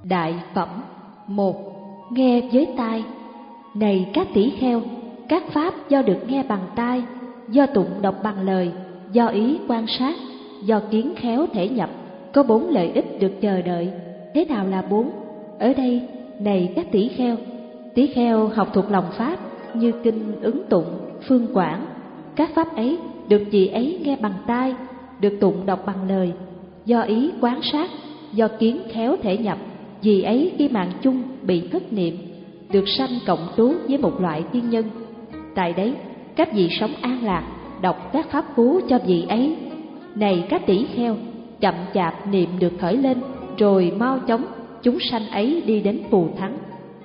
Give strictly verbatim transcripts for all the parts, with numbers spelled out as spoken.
Đại phẩm một. Nghe với tai. Này các tỷ kheo, các pháp do được nghe bằng tai, do tụng đọc bằng lời, do ý quan sát, do kiến khéo thể nhập, có bốn lợi ích được chờ đợi. Thế nào là bốn? Ở đây, này các tỷ kheo, tỷ kheo học thuộc lòng pháp như kinh ứng tụng, phương quảng. Các pháp ấy được vị ấy nghe bằng tai, được tụng đọc bằng lời, do ý quán sát, do kiến khéo thể nhập. Vì ấy khi mạng chung bị thất niệm, được sanh cộng trú với một loại thiên nhân. Tại đấy các vị sống an lạc, đọc các pháp cú cho vị ấy. Này các tỷ kheo, chậm chạp niệm được khởi lên, rồi mau chóng chúng sanh ấy đi đến phù thắng.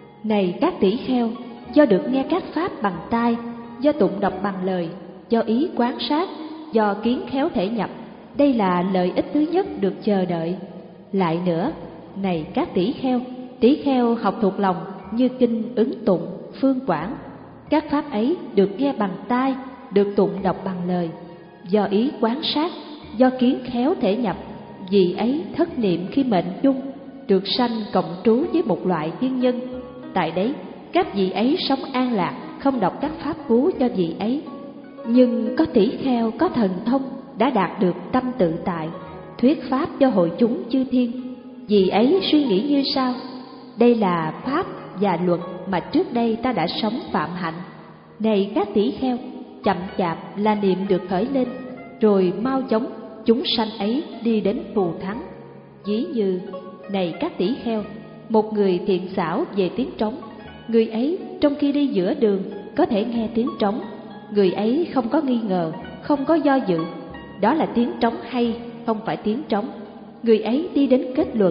Này các tỷ kheo, do được nghe các pháp bằng tai, do tụng đọc bằng lời, do ý quán sát, do kiến khéo thể nhập, đây là lợi ích thứ nhất được chờ đợi. Lại nữa, này các tỷ kheo, tỷ kheo học thuộc lòng như kinh ứng tụng, phương quảng. Các pháp ấy được nghe bằng tai, được tụng đọc bằng lời, do ý quán sát, do kiến khéo thể nhập. Vì ấy thất niệm khi mệnh chung, được sanh cộng trú với một loại thiên nhân. Tại đấy các vị ấy sống an lạc, không đọc các pháp cú cho vị ấy. Nhưng có tỷ kheo có thần thông đã đạt được tâm tự tại, thuyết pháp cho hội chúng chư thiên. Vì ấy suy nghĩ như sau: đây là pháp và luật mà trước đây ta đã sống phạm hạnh. Này các tỷ kheo, chậm chạp là niệm được khởi lên, rồi mau chóng chúng sanh ấy đi đến phù thắng. Ví như, này các tỷ kheo, một người thiện xảo về tiếng trống, người ấy trong khi đi giữa đường có thể nghe tiếng trống, người ấy không có nghi ngờ, không có do dự, đó là tiếng trống hay không phải tiếng trống. Người ấy đi đến kết luận,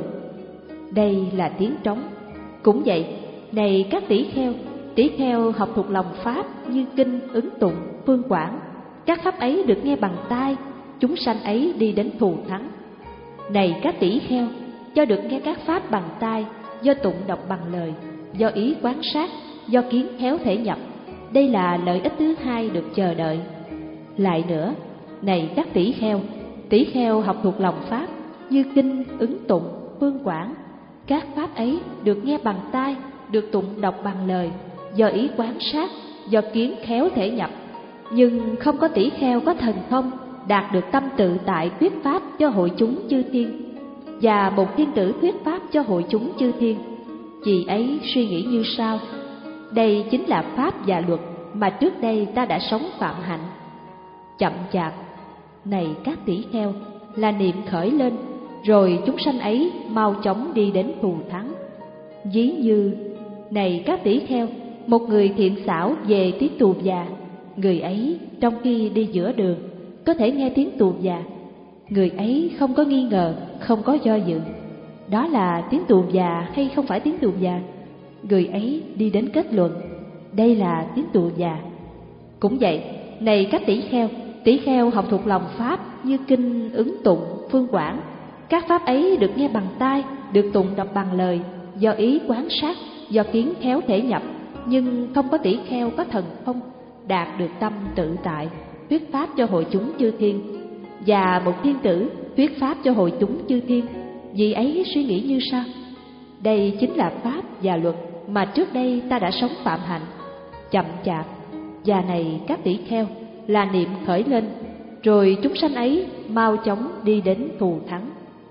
đây là tiếng trống. Cũng vậy, này các tỷ kheo, tỷ kheo học thuộc lòng pháp như kinh ứng tụng, phương quảng. Các pháp ấy được nghe bằng tai, chúng sanh ấy đi đến phù thắng. Này các tỷ kheo, do được nghe các pháp bằng tai, do tụng đọc bằng lời, do ý quán sát, do kiến khéo thể nhập, đây là lợi ích thứ hai được chờ đợi. Lại nữa, này các tỷ kheo, tỷ kheo học thuộc lòng pháp như kinh ứng tụng, phương quảng. Các pháp ấy được nghe bằng tai, được tụng đọc bằng lời, do ý quán sát, do kiến khéo thể nhập. Nhưng không có tỷ kheo có thần thông đạt được tâm tự tại thuyết pháp cho hội chúng chư thiên, và một thiên tử thuyết pháp cho hội chúng chư thiên. Vì ấy suy nghĩ như sau: đây chính là pháp và luật mà trước đây ta đã sống phạm hạnh. Chậm chạp, này các tỷ kheo, là niệm khởi lên, rồi chúng sanh ấy mau chóng đi đến phù thắng. Ví như, này các tỷ kheo, một người thiện xảo về tiếng tù già, người ấy trong khi đi giữa đường có thể nghe tiếng tù già, người ấy không có nghi ngờ, không có do dự, đó là tiếng tù già hay không phải tiếng tù già. Người ấy đi đến kết luận, đây là tiếng tù già. Cũng vậy, này các tỷ kheo, tỷ kheo học thuộc lòng pháp như kinh ứng tụng, phương quảng. Các pháp ấy được nghe bằng tai, được tụng đọc bằng lời, do ý quán sát, do kiến khéo thể nhập. Nhưng không có tỷ kheo có thần thông đạt được tâm tự tại thuyết pháp cho hội chúng chư thiên, và một thiên tử thuyết pháp cho hội chúng chư thiên. Vì ấy suy nghĩ như sau: đây chính là pháp và luật mà trước đây ta đã sống phạm hạnh. Chậm chạp, và này các tỷ kheo, là niệm khởi lên, rồi chúng sanh ấy mau chóng đi đến phù thắng.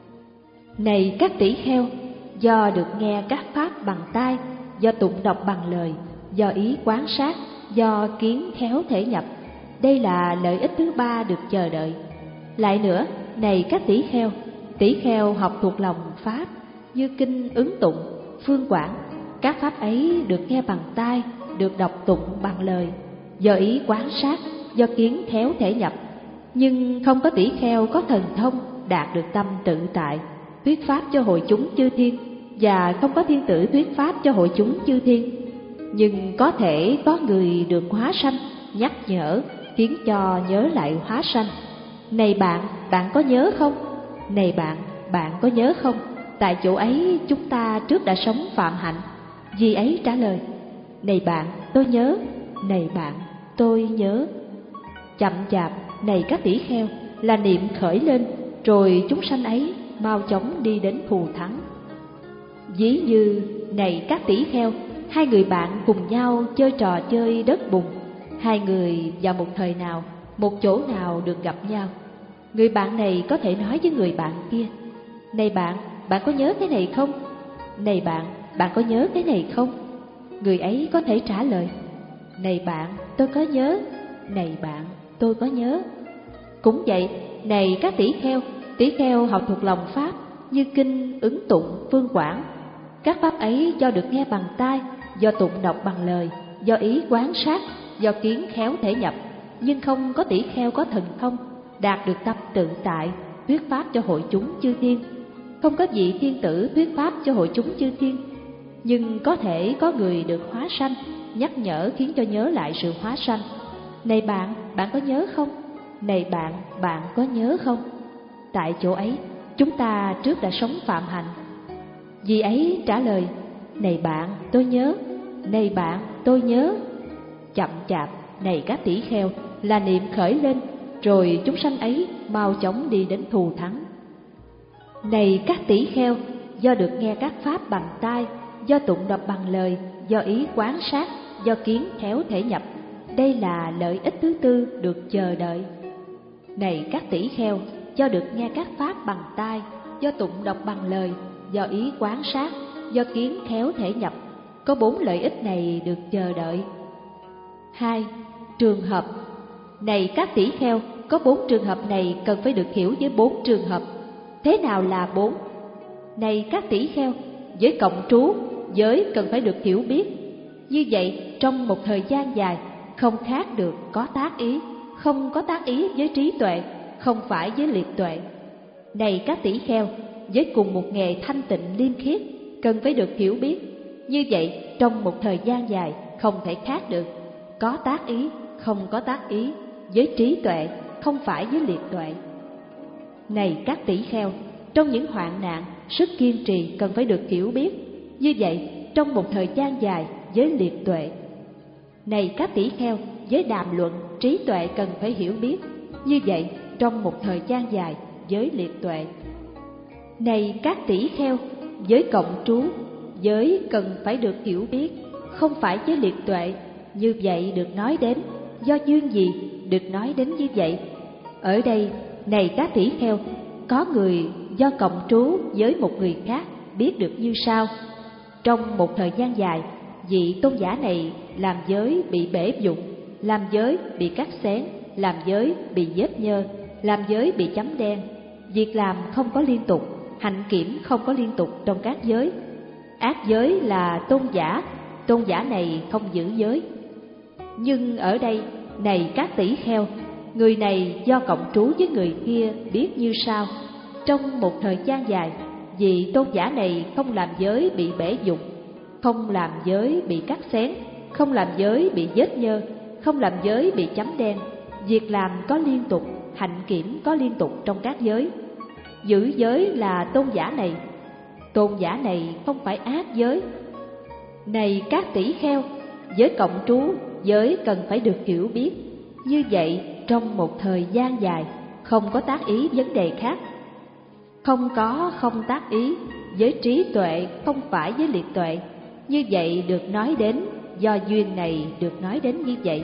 Này các tỷ kheo, do được nghe các pháp bằng tai, do tụng đọc bằng lời, do ý quán sát, do kiến khéo thể nhập, đây là lợi ích thứ ba được chờ đợi. Lại nữa, này các tỷ kheo, tỷ kheo học thuộc lòng pháp như kinh ứng tụng, phương quảng. Các pháp ấy được nghe bằng tai, được đọc tụng bằng lời, do ý quán sát, do kiến khéo thể nhập. Nhưng không có tỷ kheo có thần thông đạt được tâm tự tại thuyết pháp cho hội chúng chư thiên, và không có thiên tử thuyết pháp cho hội chúng chư thiên. Nhưng có thể có người được hóa sanh nhắc nhở, khiến cho nhớ lại hóa sanh. Này bạn, bạn có nhớ không? Này bạn, bạn có nhớ không? Tại chỗ ấy chúng ta trước đã sống phạm hạnh. Vì ấy trả lời: này bạn, tôi nhớ. Này bạn, tôi nhớ. Chậm chạp, này các tỷ kheo, là niệm khởi lên, rồi chúng sanh ấy mau chóng đi đến phù thắng. Ví như này các tỷ kheo, hai người bạn cùng nhau chơi trò chơi đất bùn. Hai người vào một thời nào, một chỗ nào được gặp nhau. Người bạn này có thể nói với người bạn kia: này bạn, bạn có nhớ cái này không? Này bạn, bạn có nhớ cái này không? Người ấy có thể trả lời: này bạn, tôi có nhớ. Này bạn, tôi có nhớ. Cũng vậy, này các tỷ kheo, tỷ kheo học thuộc lòng pháp như kinh, ứng tụng, phương quảng. Các pháp ấy do được nghe bằng tai, do tụng đọc bằng lời, do ý quán sát, do kiến khéo thể nhập. Nhưng không có tỷ kheo có thần thông đạt được tâm tự tại thuyết pháp cho hội chúng chư thiên. Không có vị thiên tử thuyết pháp cho hội chúng chư thiên. Nhưng có thể có người được hóa sanh, nhắc nhở khiến cho nhớ lại sự hóa sanh. Này bạn, bạn có nhớ không? Này bạn, bạn có nhớ không? Tại chỗ ấy, chúng ta trước đã sống phạm hạnh. Vì ấy trả lời: này bạn, tôi nhớ. Này bạn, tôi nhớ. Chậm chạp, này các tỷ kheo, là niệm khởi lên, rồi chúng sanh ấy mau chóng đi đến thù thắng. Này các tỷ kheo, do được nghe các pháp bằng tai, do tụng đọc bằng lời, do ý quán sát, do kiến khéo thể nhập. Đây là lợi ích thứ tư được chờ đợi. Này các tỷ kheo, do được nghe các pháp bằng tai, do tụng đọc bằng lời, do ý quán sát, do kiến khéo thể nhập. Có bốn lợi ích này được chờ đợi. Hai. Trường hợp. Này các tỷ kheo, có bốn trường hợp này cần phải được hiểu với bốn trường hợp. Thế nào là bốn? Này các tỷ kheo, với cộng trú, giới cần phải được hiểu biết. Như vậy, trong một thời gian dài, không khác được có tác ý, không có tác ý với trí tuệ, không phải với liệt tuệ. Này các tỷ kheo, với cùng một nghề thanh tịnh liêm khiết, cần phải được hiểu biết. Như vậy, trong một thời gian dài, không thể khác được có tác ý, không có tác ý với trí tuệ, không phải với liệt tuệ. Này các tỷ kheo, trong những hoạn nạn, sức kiên trì cần phải được hiểu biết. Như vậy, trong một thời gian dài với liệt tuệ. Này các tỷ kheo, với đàm luận, trí tuệ cần phải hiểu biết. Như vậy, trong một thời gian dài với liệt tuệ. Này các tỷ kheo, với cộng trú, giới cần phải được hiểu biết, không phải với liệt tuệ. Như vậy được nói đến, do duyên gì được nói đến như vậy? Ở đây, này các tỷ kheo, có người do cộng trú với một người khác biết được như sau. Trong một thời gian dài, vị tôn giả này làm giới bị bể dụng, làm giới bị cắt xén, làm giới bị vết nhơ, làm giới bị chấm đen. Việc làm không có liên tục, hạnh kiểm không có liên tục trong các giới. Ác giới là tôn giả, tôn giả này không giữ giới. Nhưng ở đây, này các tỷ kheo, người này do cộng trú với người kia biết như sau. Trong một thời gian dài, vị tôn giả này không làm giới bị bể dụng, không làm giới bị cắt xén, không làm giới bị vết nhơ, không làm giới bị chấm đen. Việc làm có liên tục, hạnh kiểm có liên tục trong các giới. Giữ giới là tôn giả này, tôn giả này không phải ác giới. Này các tỷ kheo, giới cộng trú, giới cần phải được hiểu biết. Như vậy, trong một thời gian dài, không có tác ý vấn đề khác. Không có không tác ý, với trí tuệ không phải với liệt tuệ. Như vậy được nói đến, do duyên này được nói đến như vậy.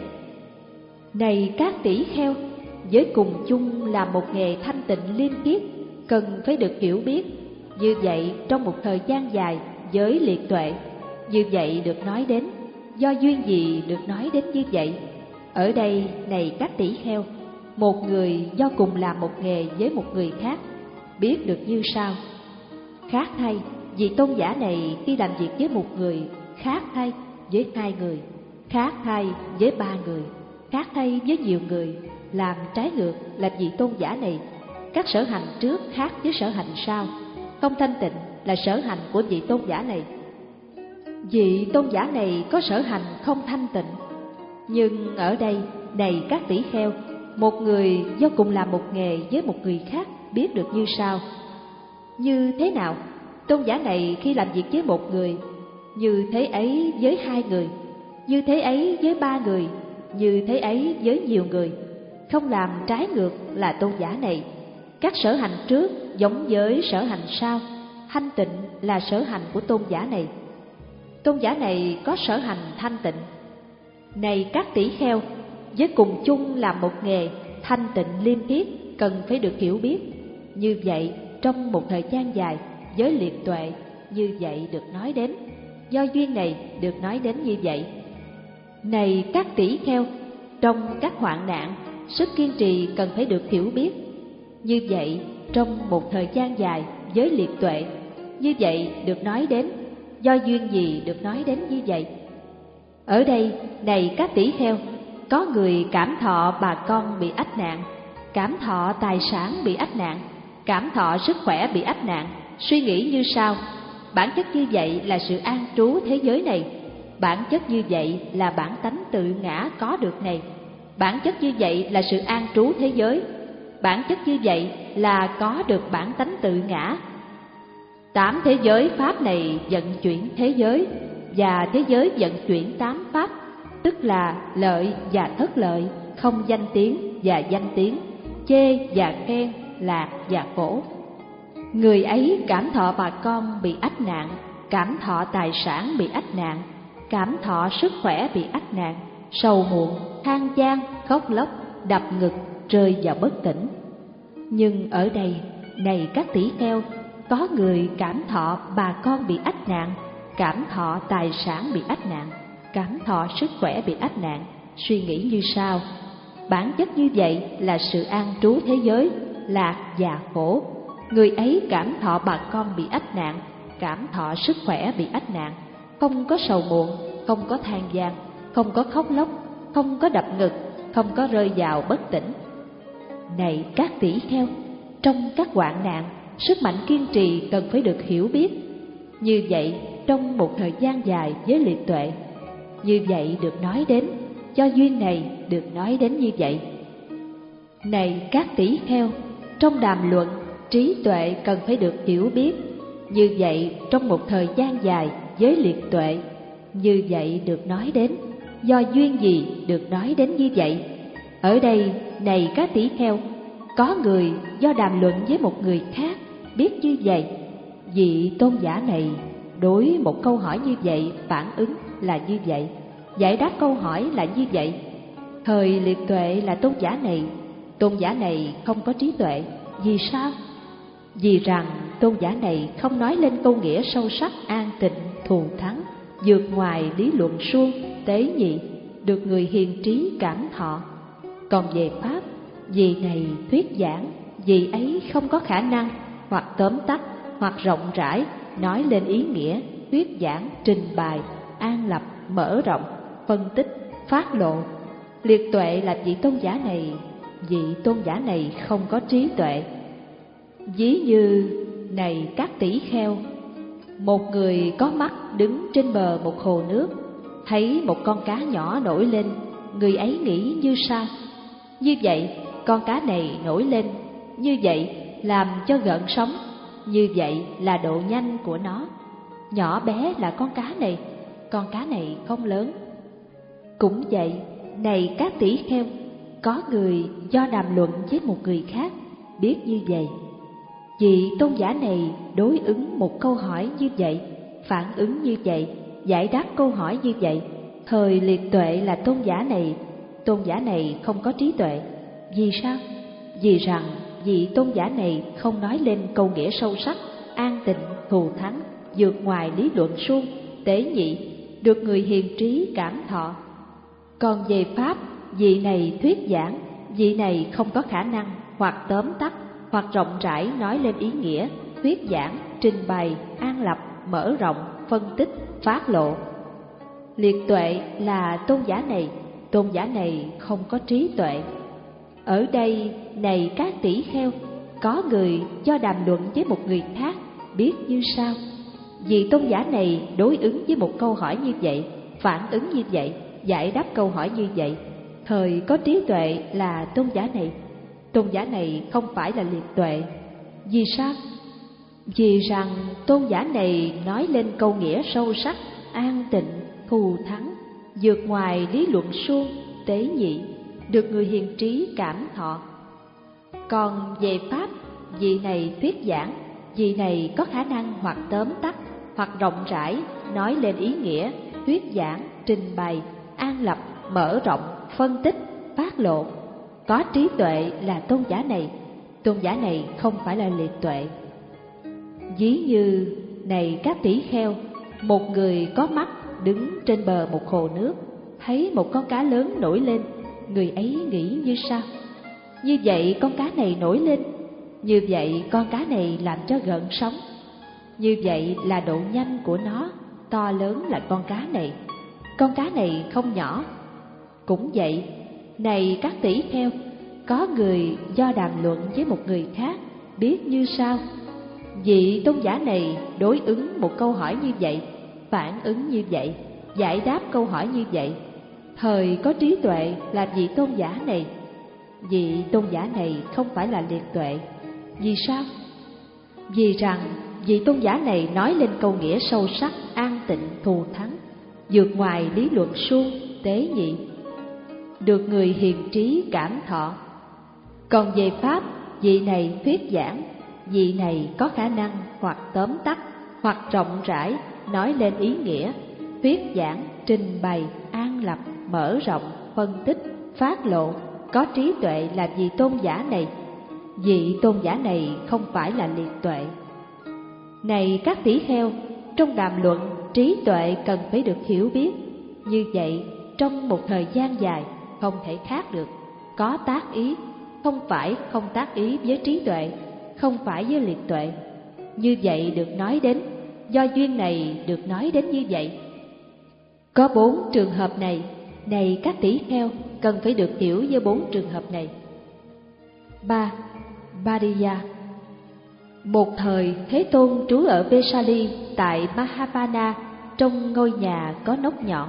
Này các tỷ kheo, với cùng chung là một nghề thanh tịnh liêm khiết, cần phải được hiểu biết. Như vậy trong một thời gian dài với liệt tuệ. Như vậy được nói đến, do duyên gì được nói đến như vậy? Ở đây, này các tỷ kheo, một người do cùng làm một nghề với một người khác biết được như sau. Khác thay, vị tôn giả này khi làm việc với một người, khác thay với hai người, khác thay với ba người, khác thay với nhiều người. Làm trái ngược là vị tôn giả này, các sở hành trước khác với sở hành sau. Không thanh tịnh là sở hành của vị tôn giả này. Vị tôn giả này có sở hành không thanh tịnh. Nhưng ở đây, này các tỷ kheo, một người do cùng làm một nghề với một người khác biết được như sau. Như thế nào? Tôn giả này khi làm việc với một người, như thế ấy với hai người, như thế ấy với ba người, như thế ấy với nhiều người. Không làm trái ngược là tôn giả này, các sở hành trước giống với sở hành sau, thanh tịnh là sở hành của tôn giả này. Tôn giả này có sở hành thanh tịnh. Này các tỷ kheo, với cùng chung là một nghề thanh tịnh liêm khiết cần phải được hiểu biết. Như vậy trong một thời gian dài, giới liệt tuệ như vậy được nói đến. Do duyên này được nói đến như vậy. Này các tỷ kheo, trong các hoạn nạn, sức kiên trì cần phải được hiểu biết. Như vậy trong một thời gian dài, giới liệt tuệ như vậy được nói đến. Do duyên gì được nói đến như vậy? Ở đây, này các tỷ kheo, có người cảm thọ bà con bị ách nạn, cảm thọ tài sản bị ách nạn, cảm thọ sức khỏe bị ách nạn, suy nghĩ như sau: bản chất như vậy là sự an trú thế giới này, bản chất như vậy là bản tánh tự ngã có được này, bản chất như vậy là sự an trú thế giới, bản chất như vậy là có được bản tánh tự ngã. Tám thế giới pháp này vận chuyển thế giới, và thế giới vận chuyển tám pháp, tức là lợi và thất lợi, không danh tiếng và danh tiếng, chê và khen, lạc và khổ. Người ấy cảm thọ bà con bị ách nạn, cảm thọ tài sản bị ách nạn, cảm thọ sức khỏe bị ách nạn, sầu muộn, than gian, khóc lóc, đập ngực, rơi vào bất tỉnh. Nhưng ở đây, này các tỷ kheo, có người cảm thọ bà con bị ách nạn, cảm thọ tài sản bị ách nạn, cảm thọ sức khỏe bị ách nạn, suy nghĩ như sau: bản chất như vậy là sự an trú thế giới, lạc và khổ. Người ấy cảm thọ bà con bị ách nạn, cảm thọ sức khỏe bị ách nạn, không có sầu muộn, không có than gian, không có khóc lóc, không có đập ngực, không có rơi vào bất tỉnh. Này các tỷ kheo, trong các hoạn nạn, sức mạnh kiên trì cần phải được hiểu biết. Như vậy trong một thời gian dài với liệt tuệ, như vậy được nói đến. Do duyên này được nói đến như vậy. Này các tỷ kheo, trong đàm luận, trí tuệ cần phải được hiểu biết. Như vậy trong một thời gian dài với liệt tuệ, như vậy được nói đến. Do duyên gì được nói đến như vậy? Ở đây, này các tỷ kheo, có người do đàm luận với một người khác biết như vậy. Vị tôn giả này đối một câu hỏi như vậy phản ứng là như vậy, giải đáp câu hỏi là như vậy. Thời liệt tuệ là tôn giả này, tôn giả này không có trí tuệ. Vì sao? Vì rằng tôn giả này không nói lên câu nghĩa sâu sắc an tịnh, thù thắng, vượt ngoài lý luận suông, tế nhị, được người hiền trí cảm thọ. Còn về pháp, vị này thuyết giảng, vị ấy không có khả năng hoặc tóm tắt hoặc rộng rãi nói lên ý nghĩa, thuyết giảng, trình bày, an lập, mở rộng, phân tích, phát lộ. Liệt tuệ là vị tôn giả này, vị tôn giả này không có trí tuệ. Ví như, này các tỷ kheo, một người có mắt đứng trên bờ một hồ nước, thấy một con cá nhỏ nổi lên, người ấy nghĩ như sau: như vậy con cá này nổi lên, như vậy làm cho gợn sóng, như vậy là độ nhanh của nó. Nhỏ bé là con cá này, con cá này không lớn. Cũng vậy, này các tỷ kheo, có người do đàm luận với một người khác biết như vậy. Vị tôn giả này đối ứng một câu hỏi như vậy, phản ứng như vậy, giải đáp câu hỏi như vậy. Thời liệt tuệ là tôn giả này, tôn giả này không có trí tuệ. Vì sao? Vì rằng vị tôn giả này không nói lên câu nghĩa sâu sắc, an tịnh, thù thắng, vượt ngoài lý luận suông, tế nhị, được người hiền trí cảm thọ. Còn về pháp, vị này thuyết giảng, vị này không có khả năng hoặc tóm tắt hoặc rộng rãi nói lên ý nghĩa, thuyết giảng, trình bày, an lập, mở rộng, phân tích, phát lộ. Liệt tuệ là tôn giả này, tôn giả này không có trí tuệ. Ở đây, này các tỷ kheo, có người do đàm luận với một người khác biết như sau: vị tôn giả này đối ứng với một câu hỏi như vậy, phản ứng như vậy, giải đáp câu hỏi như vậy. Thời có trí tuệ là tôn giả này, tôn giả này không phải là liệt tuệ. Vì sao? Vì rằng tôn giả này nói lên câu nghĩa sâu sắc, an tịnh, thù thắng, vượt ngoài lý luận suông, tế nhị, được người hiền trí cảm thọ. Còn về pháp, vị này thuyết giảng, vị này có khả năng hoặc tóm tắt, hoặc rộng rãi, nói lên ý nghĩa, thuyết giảng, trình bày, an lập, mở rộng, phân tích, phát lộ. Có trí tuệ là tôn giả này, tôn giả này không phải là liệt tuệ. Ví như này các tỷ kheo, một người có mắt đứng trên bờ một hồ nước, thấy một con cá lớn nổi lên, người ấy nghĩ như sau: như vậy con cá này nổi lên, như vậy con cá này làm cho gợn sóng, như vậy là độ nhanh của nó, to lớn là con cá này, con cá này không nhỏ. Cũng vậy, này các tỷ kheo, có người do đàm luận với một người khác biết như sau: vị tôn giả này đối ứng một câu hỏi như vậy, phản ứng như vậy, giải đáp câu hỏi như vậy. Thời có trí tuệ là vị tôn giả này. Vị tôn giả này không phải là liệt tuệ. Vì sao? Vì rằng vị tôn giả này nói lên câu nghĩa sâu sắc, an tịnh, thù thắng, vượt ngoài lý luận suông, tế nhị, được người hiền trí cảm thọ. Còn về pháp, vị này thuyết giảng, vị này có khả năng hoặc tóm tắt, hoặc rộng rãi, nói lên ý nghĩa, thuyết giảng, trình bày, an lập, mở rộng, phân tích, phát lộ. Có trí tuệ là vị tôn giả này. Vị tôn giả này không phải là liệt tuệ. Này các tỷ kheo, trong đàm luận, trí tuệ cần phải được hiểu biết. Như vậy, trong một thời gian dài, không thể khác được. Có tác ý, không phải không tác ý với trí tuệ, không phải với liệt tuệ. Như vậy được nói đến, do duyên này được nói đến như vậy. Có bốn trường hợp này, này các tỷ kheo, cần phải được hiểu với bốn trường hợp này. Ba. Bariya. Một thời, Thế Tôn trú ở Vesali tại Mahavana, trong ngôi nhà có nóc nhọn.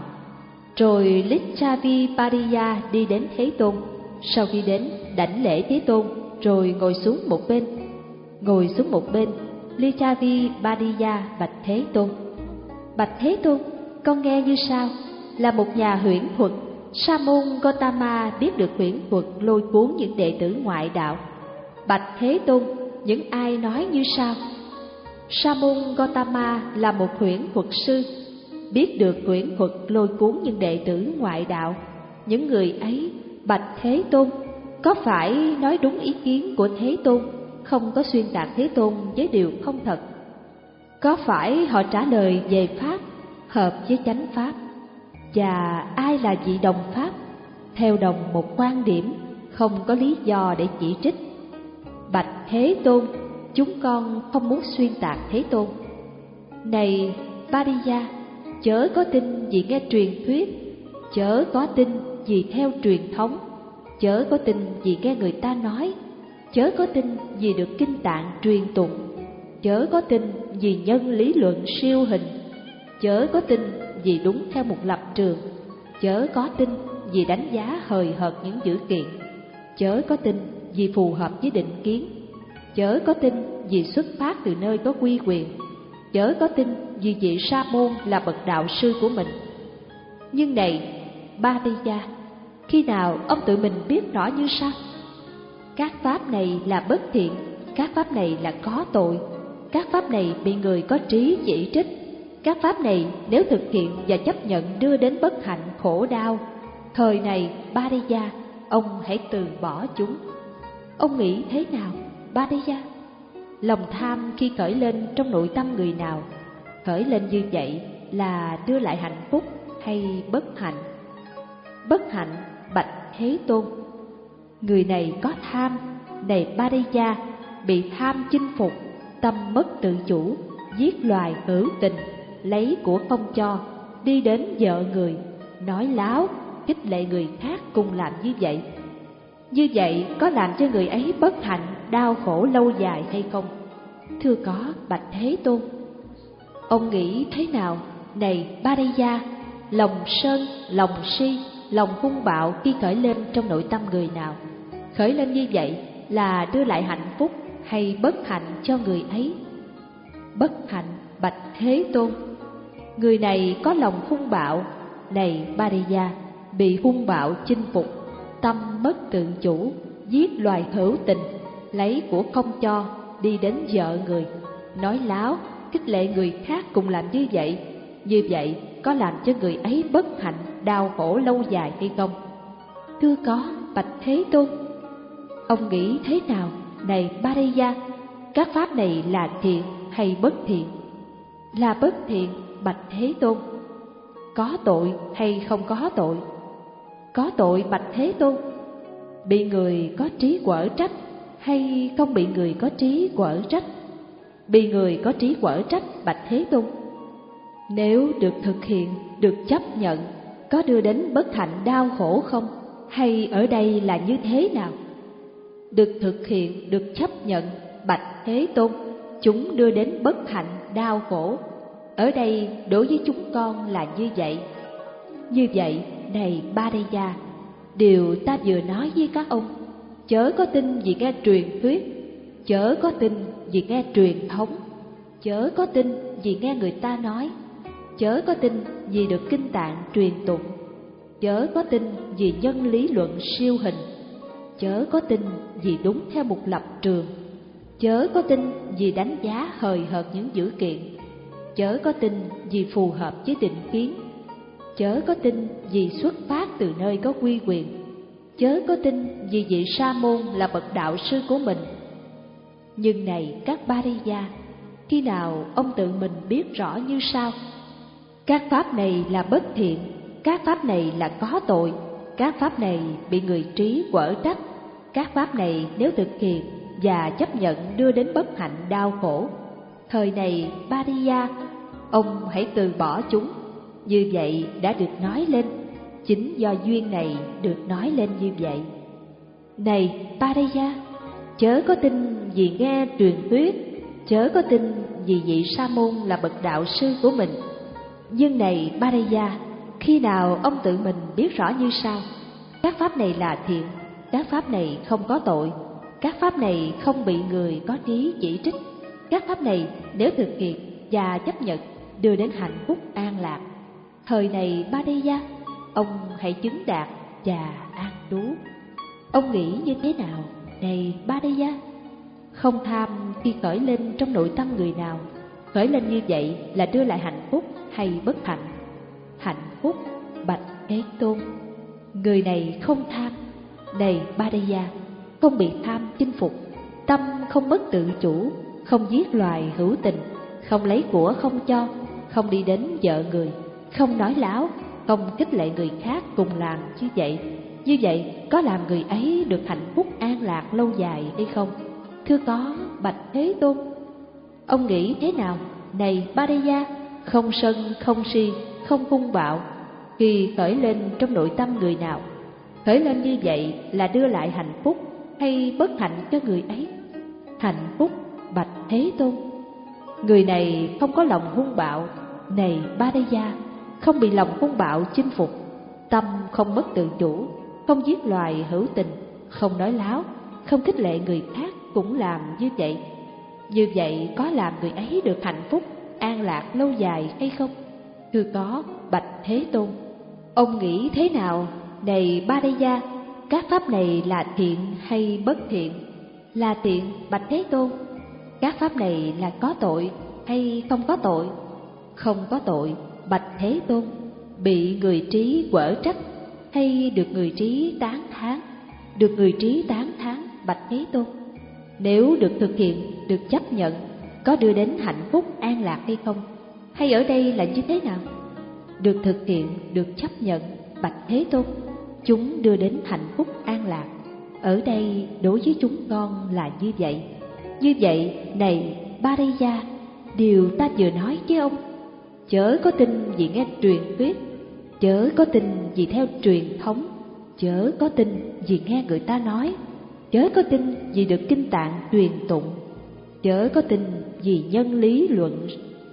Rồi Lichavi Bariya đi đến Thế Tôn. Sau khi đến, đảnh lễ Thế Tôn, rồi ngồi xuống một bên. Ngồi xuống một bên, Lichavi Bariya bạch Thế Tôn: bạch Thế Tôn, con nghe như sau: là một nhà huyễn thuật, Sa môn Gotama biết được huyễn thuật lôi cuốn những đệ tử ngoại đạo. Bạch Thế Tôn, những ai nói như sau: Sa môn Gotama là một huyễn thuật sư, biết được huyễn thuật lôi cuốn những đệ tử ngoại đạo. Những người ấy, bạch Thế Tôn, có phải nói đúng ý kiến của Thế Tôn, không có xuyên tạc Thế Tôn với điều không thật? Có phải họ trả lời về pháp, hợp với chánh pháp? Và ai là vị đồng pháp, theo đồng một quan điểm, không có lý do để chỉ trích? Bạch Thế Tôn, chúng con không muốn xuyên tạc Thế Tôn. Này Bariya, chớ có tin vì nghe truyền thuyết, chớ có tin vì theo truyền thống, chớ có tin vì nghe người ta nói, chớ có tin vì được kinh tạng truyền tụng, chớ có tin vì nhân lý luận siêu hình, chớ có tin vì đúng theo một lập trường, chớ có tin vì đánh giá hời hợt những dữ kiện, chớ có tin vì phù hợp với định kiến, chớ có tin vì xuất phát từ nơi có quy quyền, chớ có tin vì vị sa môn là bậc đạo sư của mình. Nhưng này Bariya, khi nào ông tự mình biết rõ như sau: các pháp này là bất thiện, các pháp này là có tội, các pháp này bị người có trí chỉ trích, các pháp này nếu thực hiện và chấp nhận đưa đến bất hạnh khổ đau. Thời này Bariya, ông hãy từ bỏ chúng. Ông nghĩ thế nào Bariya? Lòng tham khi khởi lên trong nội tâm người nào, khởi lên như vậy là đưa lại hạnh phúc hay bất hạnh? Bất hạnh, bạch Thế Tôn. Người này có tham, này Bariya, bị tham chinh phục, tâm mất tự chủ, giết loài hữu tình, lấy của không cho, đi đến vợ người, nói láo, khích lệ người khác cùng làm như vậy. Như vậy có làm cho người ấy bất hạnh, đau khổ lâu dài hay không? Thưa có, bạch Thế Tôn. Ông nghĩ thế nào, này Bariya? Lòng sân, lòng si, lòng hung bạo khi khởi lên trong nội tâm người nào, khởi lên như vậy là đưa lại hạnh phúc hay bất hạnh cho người ấy? Bất hạnh, bạch Thế Tôn. Người này có lòng hung bạo, này Bariya, bị hung bạo chinh phục, tâm mất tự chủ, giết loài hữu tình, lấy của không cho, đi đến vợ người, nói láo, khích lệ người khác cùng làm như vậy. Như vậy có làm cho người ấy bất hạnh, đau khổ lâu dài hay không? Thưa có, bạch Thế Tôn. Ông nghĩ thế nào, này Ba-ra-ya? Các pháp này là thiện hay bất thiện? Là bất thiện, bạch Thế Tôn. Có tội hay không có tội? Có tội, bạch Thế Tôn. Bị người có trí quở trách hay không bị người có trí quở trách? Bị người có trí quở trách, bạch Thế Tôn. Nếu được thực hiện, được chấp nhận, có đưa đến bất hạnh đau khổ không? Hay ở đây là như thế nào? Được thực hiện, được chấp nhận, bạch Thế Tôn, chúng đưa đến bất hạnh đau khổ. Ở đây đối với chúng con là như vậy. Như vậy, này Ba-ra-ya, điều ta vừa nói với các ông, chớ có tin vì nghe truyền thuyết, chớ có tin vì nghe truyền thống, chớ có tin vì nghe người ta nói, chớ có tin vì được kinh tạng truyền tụng, chớ có tin vì nhân lý luận siêu hình, chớ có tin vì đúng theo một lập trường, chớ có tin vì đánh giá hời hợt những dữ kiện, chớ có tin vì phù hợp với định kiến, chớ có tin vì xuất phát từ nơi có quy quyền, chớ có tin vì vị sa môn là bậc đạo sư của mình. Nhưng này các Ba-ra-ya, khi nào ông tự mình biết rõ như sau: các pháp này là bất thiện, các pháp này là có tội, các pháp này bị người trí quở trách, các pháp này nếu thực hiện và chấp nhận đưa đến bất hạnh đau khổ. Thời này Ba-ra-ya, ông hãy từ bỏ chúng. Như vậy đã được nói lên, chính do duyên này được nói lên như vậy. Này Ba-ra-ya, chớ có tin vì nghe truyền thuyết, chớ có tin vì vị sa môn là bậc đạo sư của mình. Nhưng này Ba-ra-ya, khi nào ông tự mình biết rõ như sau: các pháp này là thiện, các pháp này không có tội, các pháp này không bị người có trí chỉ trích, các pháp này nếu thực hiện và chấp nhận đưa đến hạnh phúc an lạc. Thời này Ba-ra-ya, ông hãy chứng đạt và an trú. Ông nghĩ như thế nào, này Ba-ra-ya? Không tham khi khởi lên trong nội tâm người nào, khởi lên như vậy là đưa lại hạnh phúc hay bất hạnh? Hạnh phúc, bạch Thế Tôn. Người này không tham. Này Ba-ra-ya, không bị tham chinh phục, tâm không mất tự chủ, không giết loài hữu tình, không lấy của không cho, không đi đến vợ người, không nói láo, không khích lệ người khác cùng làm như vậy. Như vậy có làm người ấy được hạnh phúc an lạc lâu dài hay không? Thưa có, bạch Thế Tôn. Ông nghĩ thế nào, này Ba-ra-ya? Không sân, không si, không hung bạo. Khi khởi lên trong nội tâm người nào, khởi lên như vậy là đưa lại hạnh phúc hay bất hạnh cho người ấy? Hạnh phúc, bạch Thế Tôn. Người này không có lòng hung bạo. Này Ba-ra-ya, không bị lòng hung bạo chinh phục, tâm không mất tự chủ, không giết loài hữu tình, không nói láo, không khích lệ người khác cũng làm như vậy. Như vậy có làm người ấy được hạnh phúc an lạc lâu dài hay không? Thưa có, bạch Thế Tôn. Ông nghĩ thế nào, này Ba-ra-ya? Các pháp này là thiện hay bất thiện? Là thiện, bạch Thế Tôn. Các pháp này là có tội hay không có tội? Không có tội, bạch Thế Tôn. Bị người trí quở trách hay được người trí tán thán? Được người trí tán thán, bạch Thế Tôn. Nếu được thực hiện, được chấp nhận, có đưa đến hạnh phúc an lạc hay không? Hay ở đây là như thế nào? Được thực hiện, được chấp nhận, bạch Thế Tôn, chúng đưa đến hạnh phúc an lạc. Ở đây đối với chúng con là như vậy. Như vậy, này Ba-ra-ya, điều ta vừa nói với ông, chớ có tin vì nghe truyền thuyết, chớ có tin vì theo truyền thống, chớ có tin vì nghe người ta nói, chớ có tin vì được kinh tạng truyền tụng, chớ có tin vì nhân lý luận,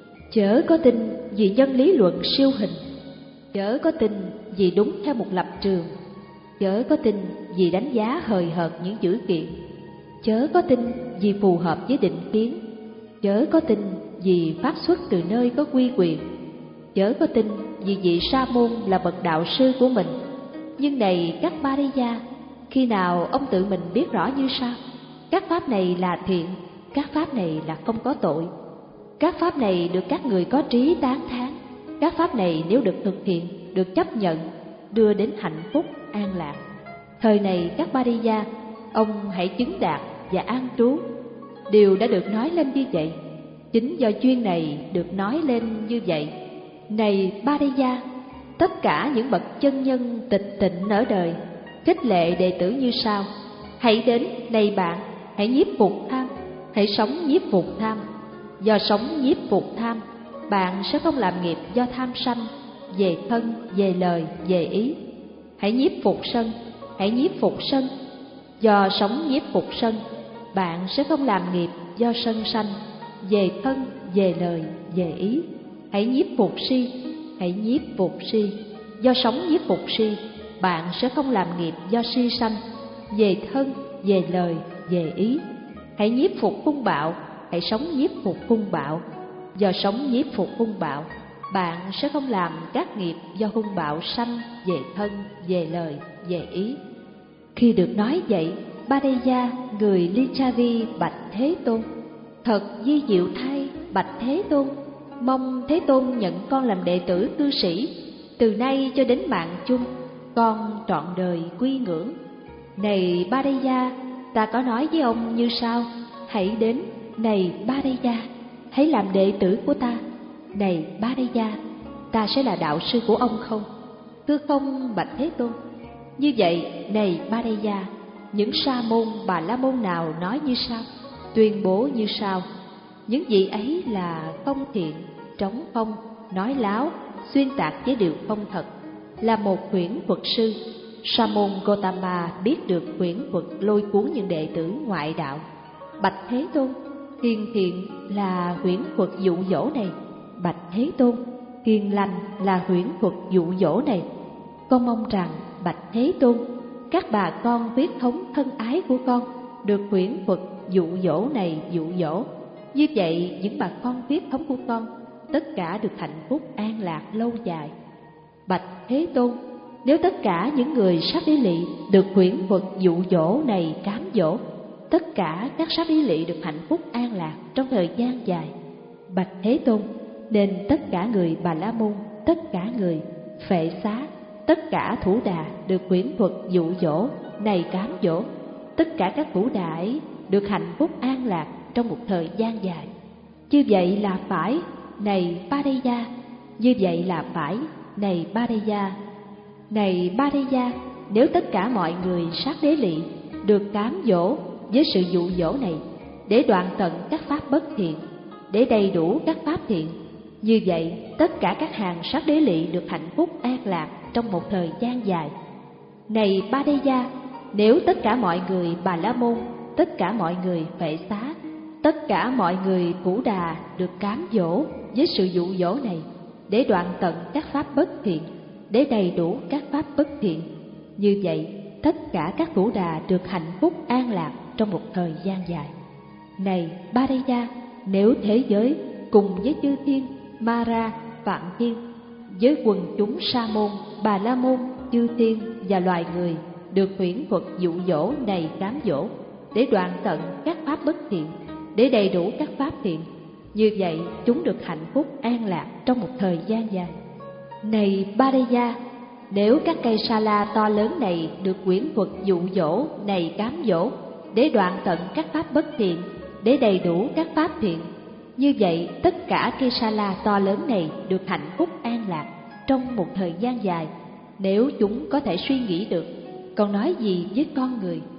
chớ có tin vì nhân lý luận siêu hình, chớ có tin vì đúng theo một lập trường, chớ có tin vì đánh giá hời hợt những dữ kiện, chớ có tin vì phù hợp với định kiến, chớ có tin vì phát xuất từ nơi có quy quyền, chớ có tin vì vị sa môn là bậc đạo sư của mình. Nhưng này các Ba-ra-ya, khi nào ông tự mình biết rõ như sau: các pháp này là thiện, các pháp này là không có tội, Các pháp này được các người có trí tán thán. Các pháp này nếu được thực hiện, được chấp nhận, đưa đến hạnh phúc an lạc. Thời này các Bariya, ông hãy chứng đạt và an trú. Điều đã được nói lên như vậy, chính do duyên này được nói lên như vậy. Này Bariya, tất cả những bậc chân nhân tịch tịnh ở đời khích lệ đệ tử như sau: hãy đến, này bạn, hãy nhiếp phục tham, hãy sống nhiếp phục tham. Do sống nhiếp phục tham, bạn sẽ không làm nghiệp do tham sân về thân, về lời, về ý. Hãy nhiếp phục sân, hãy nhiếp phục sân. Do sống nhiếp phục sân, bạn sẽ không làm nghiệp do sân sanh về thân, về lời, về ý. Hãy nhiếp phục si, hãy nhiếp phục si. Do sống nhiếp phục si, bạn sẽ không làm nghiệp do si sanh về thân, về lời, về ý. Hãy nhiếp phục hung bạo, hãy sống nhiếp phục hung bạo. Do sống nhiếp phục hung bạo, bạn sẽ không làm các nghiệp do hung bạo sanh về thân, về lời, về ý. Khi được nói vậy, Bariya người Lichavi bạch Thế Tôn: thật di diệu thay, bạch Thế Tôn, mong Thế Tôn nhận con làm đệ tử cư sĩ. Từ nay cho đến mạng chung, con trọn đời quy ngưỡng. Này Bariya, ta có nói với ông như sau: hãy đến, này Bariya, hãy làm đệ tử của ta. Này Bariya, ta sẽ là đạo sư của ông không? Thưa không, bạch Thế Tôn. Như vậy, này Bariya, những sa môn bà la môn nào nói như sau, tuyên bố như sau: những vị ấy là không thiện, trống không, nói láo, xuyên tạc với điều không thật, là một huyễn thuật sư. Sa môn Gotama biết được huyễn thuật lôi cuốn những đệ tử ngoại đạo. Bạch Thế Tôn, hiền thiện là huyễn thuật dụ dỗ này. Bạch Thế Tôn, hiền lành là huyễn thuật dụ dỗ này. Con mong rằng, bạch Thế Tôn, các bà con huyết thống thân ái của con được huyễn thuật dụ dỗ này dụ dỗ. Như vậy, những bà con huyết thống của con tất cả được hạnh phúc an lạc lâu dài. Bạch Thế Tôn, nếu tất cả những người sát đế lị được huyễn thuật dụ dỗ này cám dỗ, tất cả các sát đế lị được hạnh phúc an lạc trong thời gian dài. Bạch Thế Tôn, nên tất cả người Bà La Môn, tất cả người Phệ Xá, tất cả thủ đà được huyễn thuật dụ dỗ này cám dỗ, tất cả các thủ đà ấy được hạnh phúc an lạc trong một thời gian dài. Như vậy là phải, này Bariya, như vậy là phải, này Bariya. Này Bariya, nếu tất cả mọi người sát đế lị được cám dỗ với sự dụ dỗ này để đoạn tận các pháp bất thiện, để đầy đủ các pháp thiện, như vậy tất cả các hàng sát đế lị được hạnh phúc an lạc trong một thời gian dài. Này Bariya, nếu tất cả mọi người Bà La Môn, tất cả mọi người Phệ Xá, tất cả mọi người Thủ Đà được cám dỗ với sự dụ dỗ này để đoạn tận các pháp bất thiện, để đầy đủ các pháp bất thiện, như vậy tất cả các Thủ Đà được hạnh phúc an lạc trong một thời gian dài. Này Bariya, nếu thế giới cùng với chư thiên, Mara, Phạm Thiên, với quần chúng Sa môn, Bà La môn, chư thiên và loài người được huyễn thuật dụ dỗ này cám dỗ để đoạn tận các pháp bất thiện, để đầy đủ các pháp thiện, như vậy chúng được hạnh phúc an lạc trong một thời gian dài. Này Bariya, nếu các cây sa la to lớn này được huyễn thuật dụ dỗ này cám dỗ để đoạn tận các pháp bất thiện, để đầy đủ các pháp thiện, như vậy tất cả cây sa la to lớn này được hạnh phúc an lạc trong một thời gian dài, nếu chúng có thể suy nghĩ được. Còn nói gì với con người?